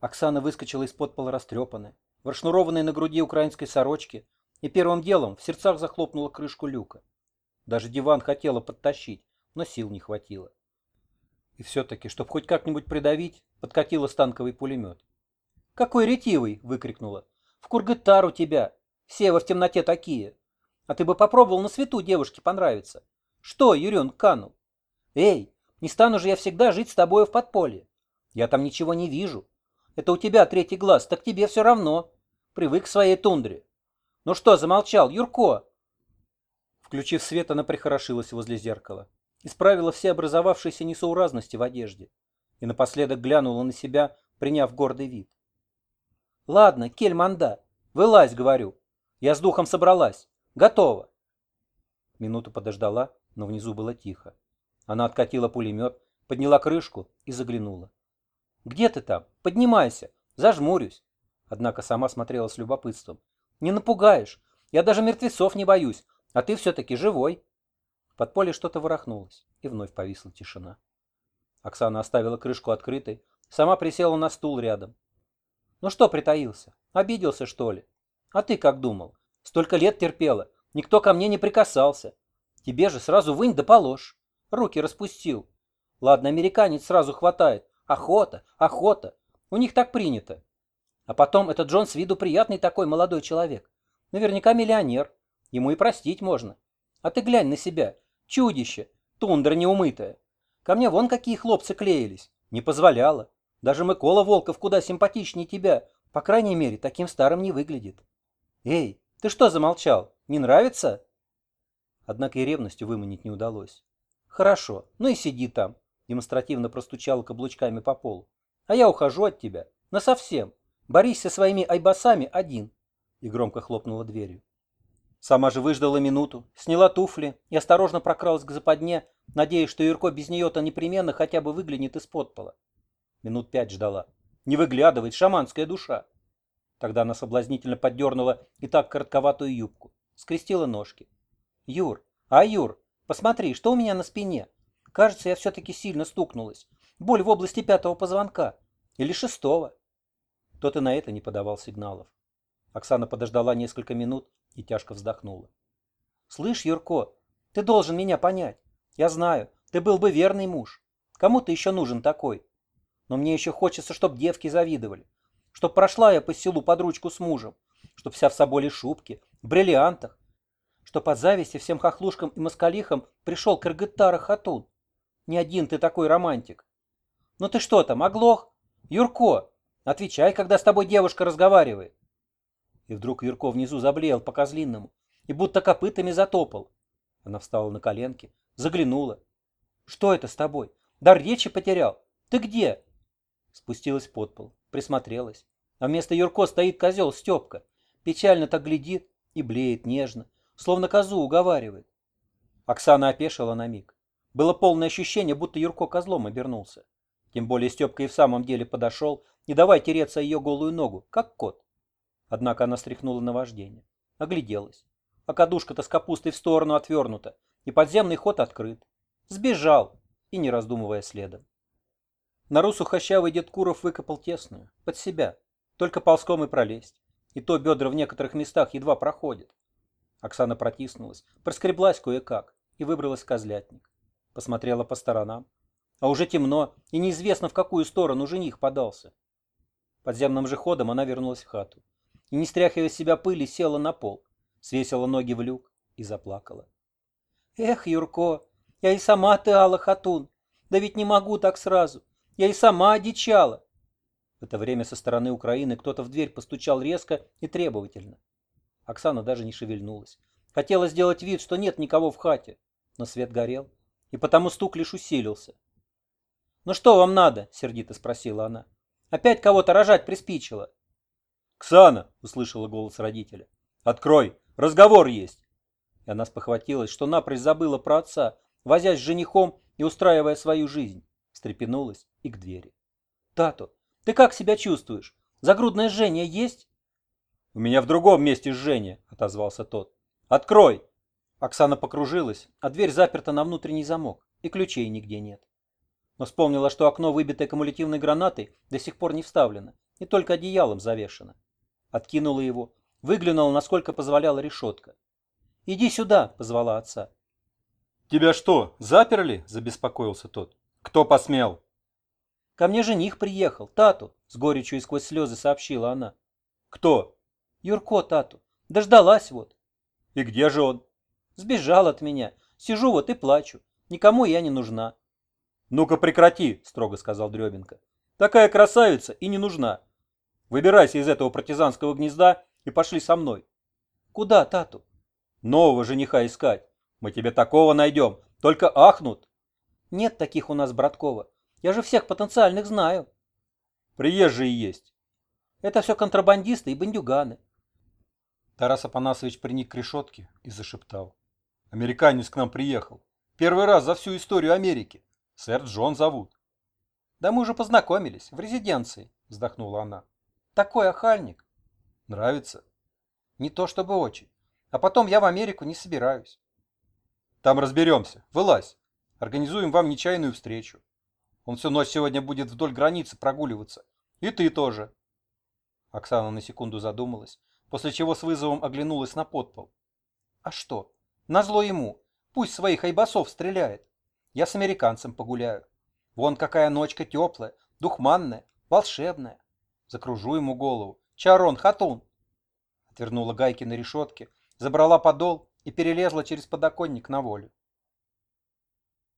Оксана выскочила из-под пола растрепанная, в расшнурованной на груди украинской сорочке, и первым делом в сердцах захлопнула крышку люка. Даже диван хотела подтащить, но сил не хватило. И все-таки, чтобы хоть как-нибудь придавить, подкатила станковый пулемет. «Какой ретивый!» — выкрикнула. «В Кургытар у тебя! Все во в темноте такие! А ты бы попробовал на свету девушке понравиться! Что, Юрен, канул? Эй, не стану же я всегда жить с тобою в подполье! Я там ничего не вижу! Это у тебя третий глаз, так тебе все равно! Привык к своей тундре! Ну что, замолчал, Юрко?» Включив свет, она прихорошилась возле зеркала, исправила все образовавшиеся несоуразности в одежде и напоследок глянула на себя, приняв гордый вид. «Ладно, Кельманда, вылазь, говорю. Я с духом собралась. Готова». Минуту подождала, но внизу было тихо. Она откатила пулемет, подняла крышку и заглянула. «Где ты там? Поднимайся. Зажмурюсь». Однако сама смотрела с любопытством. «Не напугаешь. Я даже мертвецов не боюсь. А ты все-таки живой». В подполье что-то ворохнулось, и вновь повисла тишина. Оксана оставила крышку открытой, сама присела на стул рядом. «Ну что притаился? Обиделся, что ли? А ты как думал? Столько лет терпела, никто ко мне не прикасался. Тебе же сразу вынь да положь. Руки распустил. Ладно, американец сразу хватает. Охота, охота. У них так принято. А потом этот Джон с виду приятный такой молодой человек. Наверняка миллионер. Ему и простить можно. А ты глянь на себя. Чудище. Тундра неумытая. Ко мне вон какие хлопцы клеились. Не позволяла. Даже Микола Волков куда симпатичнее тебя. По крайней мере, таким старым не выглядит. Эй, ты что замолчал? Не нравится?» Однако и ревностью выманить не удалось. «Хорошо, ну и сиди там», — демонстративно простучала каблучками по полу. «А я ухожу от тебя. Насовсем. Борись со своими айбасами один». И громко хлопнула дверью. Сама же выждала минуту, сняла туфли и осторожно прокралась к западне, надеясь, что Юрко без нее-то непременно хотя бы выглянет из-под пола. Минут 5 ждала. Не выглядывает, шаманская душа. Тогда она соблазнительно поддернула и так коротковатую юбку, скрестила ножки. «Юр, Юр, посмотри, что у меня на спине? Кажется, я все-таки сильно стукнулась. Боль в области 5-го позвонка. Или 6-го». Тот и на это не подавал сигналов. Оксана подождала несколько минут и тяжко вздохнула. «Слышь, Юрко, ты должен меня понять. Я знаю, ты был бы верный муж. Кому ты еще нужен такой? Но мне еще хочется, чтоб девки завидовали. Чтоб прошла я по селу под ручку с мужем. Чтоб вся в соболе шубке, в бриллиантах. Чтоб от зависти всем хохлушкам и москалихам пришел Кыргыттара Хатун. Не один ты такой романтик. Ну ты что там, оглох? Юрко, отвечай, когда с тобой девушка разговаривает». И вдруг Юрко внизу заблеял по-козлиному и будто копытами затопал. Она встала на коленки, заглянула. «Что это с тобой? Дар речи потерял? Ты где?» Спустилась под пол, присмотрелась. А вместо Юрко стоит козел Степка. Печально так глядит и блеет нежно, словно козу уговаривает. Оксана опешила на миг. Было полное ощущение, будто Юрко козлом обернулся. Тем более Степка и в самом деле подошел, не давая тереться ее голую ногу, как кот. Однако она стряхнула наваждение, огляделась. А кадушка-то с капустой в сторону отвернута, и подземный ход открыт. Сбежал, и не раздумывая следом. Нору сухощавый дед Куров выкопал тесную, под себя, только ползком и пролезть. И то бедра в некоторых местах едва проходят. Оксана протиснулась, проскреблась кое-как и выбралась в козлятник. Посмотрела по сторонам. А уже темно, и неизвестно, в какую сторону жених подался. Подземным же ходом она вернулась в хату. И, не стряхивая с себя пыли, села на пол, свесила ноги в люк и заплакала. «Эх, Юрко, я и сама ты, Алла Хатун, да ведь не могу так сразу, я и сама одичала». В это время со стороны Украины кто-то в дверь постучал резко и требовательно. Оксана даже не шевельнулась. Хотела сделать вид, что нет никого в хате, но свет горел, и потому стук лишь усилился. «Ну что вам надо?» — сердито спросила она. «Опять кого-то рожать приспичило?» «Ксана!» — услышала голос родителя. «Открой! Разговор есть!» И она спохватилась, что напрочь забыла про отца, возясь с женихом и устраивая свою жизнь. Встрепенулась и к двери. «Тато, ты как себя чувствуешь? Загрудное жжение есть?» «У меня в другом месте жжение», — отозвался тот. «Открой!» Оксана покружилась, а дверь заперта на внутренний замок, и ключей нигде нет. Но вспомнила, что окно, выбитое кумулятивной гранатой, до сих пор не вставлено, и только одеялом завешено. Откинула его, выглянула, насколько позволяла решетка. «Иди сюда!» — позвала отца. «Тебя что, заперли?» – забеспокоился тот. «Кто посмел?» «Ко мне жених приехал, Тату!» — с горечью и сквозь слезы сообщила она. «Кто? «Юрко, Тату! Дождалась вот!» И где же он?» «Сбежал от меня. Сижу вот и плачу. Никому я не нужна». «Ну-ка прекрати!» – строго сказал Дребенко. «Такая красавица и не нужна. Выбирайся из этого партизанского гнезда и пошли со мной. «Куда, Тату?» Нового жениха искать. Мы тебе такого найдем. Только ахнут. «Нет таких у нас, Браткова. Я же всех потенциальных знаю». Приезжие есть». «Это все контрабандисты и бандюганы». Тарас Апанасович приник к решетке и зашептал. «Американец к нам приехал. Первый раз за всю историю Америки. Сэр Джон зовут». «Да мы уже познакомились, в резиденции», — вздохнула она. «Такой охальник». «Нравится?» «Не то чтобы очень. А потом я в Америку не собираюсь». «Там разберемся. Вылазь. Организуем вам нечаянную встречу. Он всю ночь сегодня будет вдоль границы прогуливаться. И ты тоже». Оксана на секунду задумалась, после чего с вызовом оглянулась на подпол. «А что? Назло ему. Пусть своих айбасов стреляет. Я с американцем погуляю. Вон какая ночка теплая, духманная, волшебная. Закружу ему голову. Чарон, хатун!» Отвернула гайки на решетке, забрала подол и перелезла через подоконник на волю.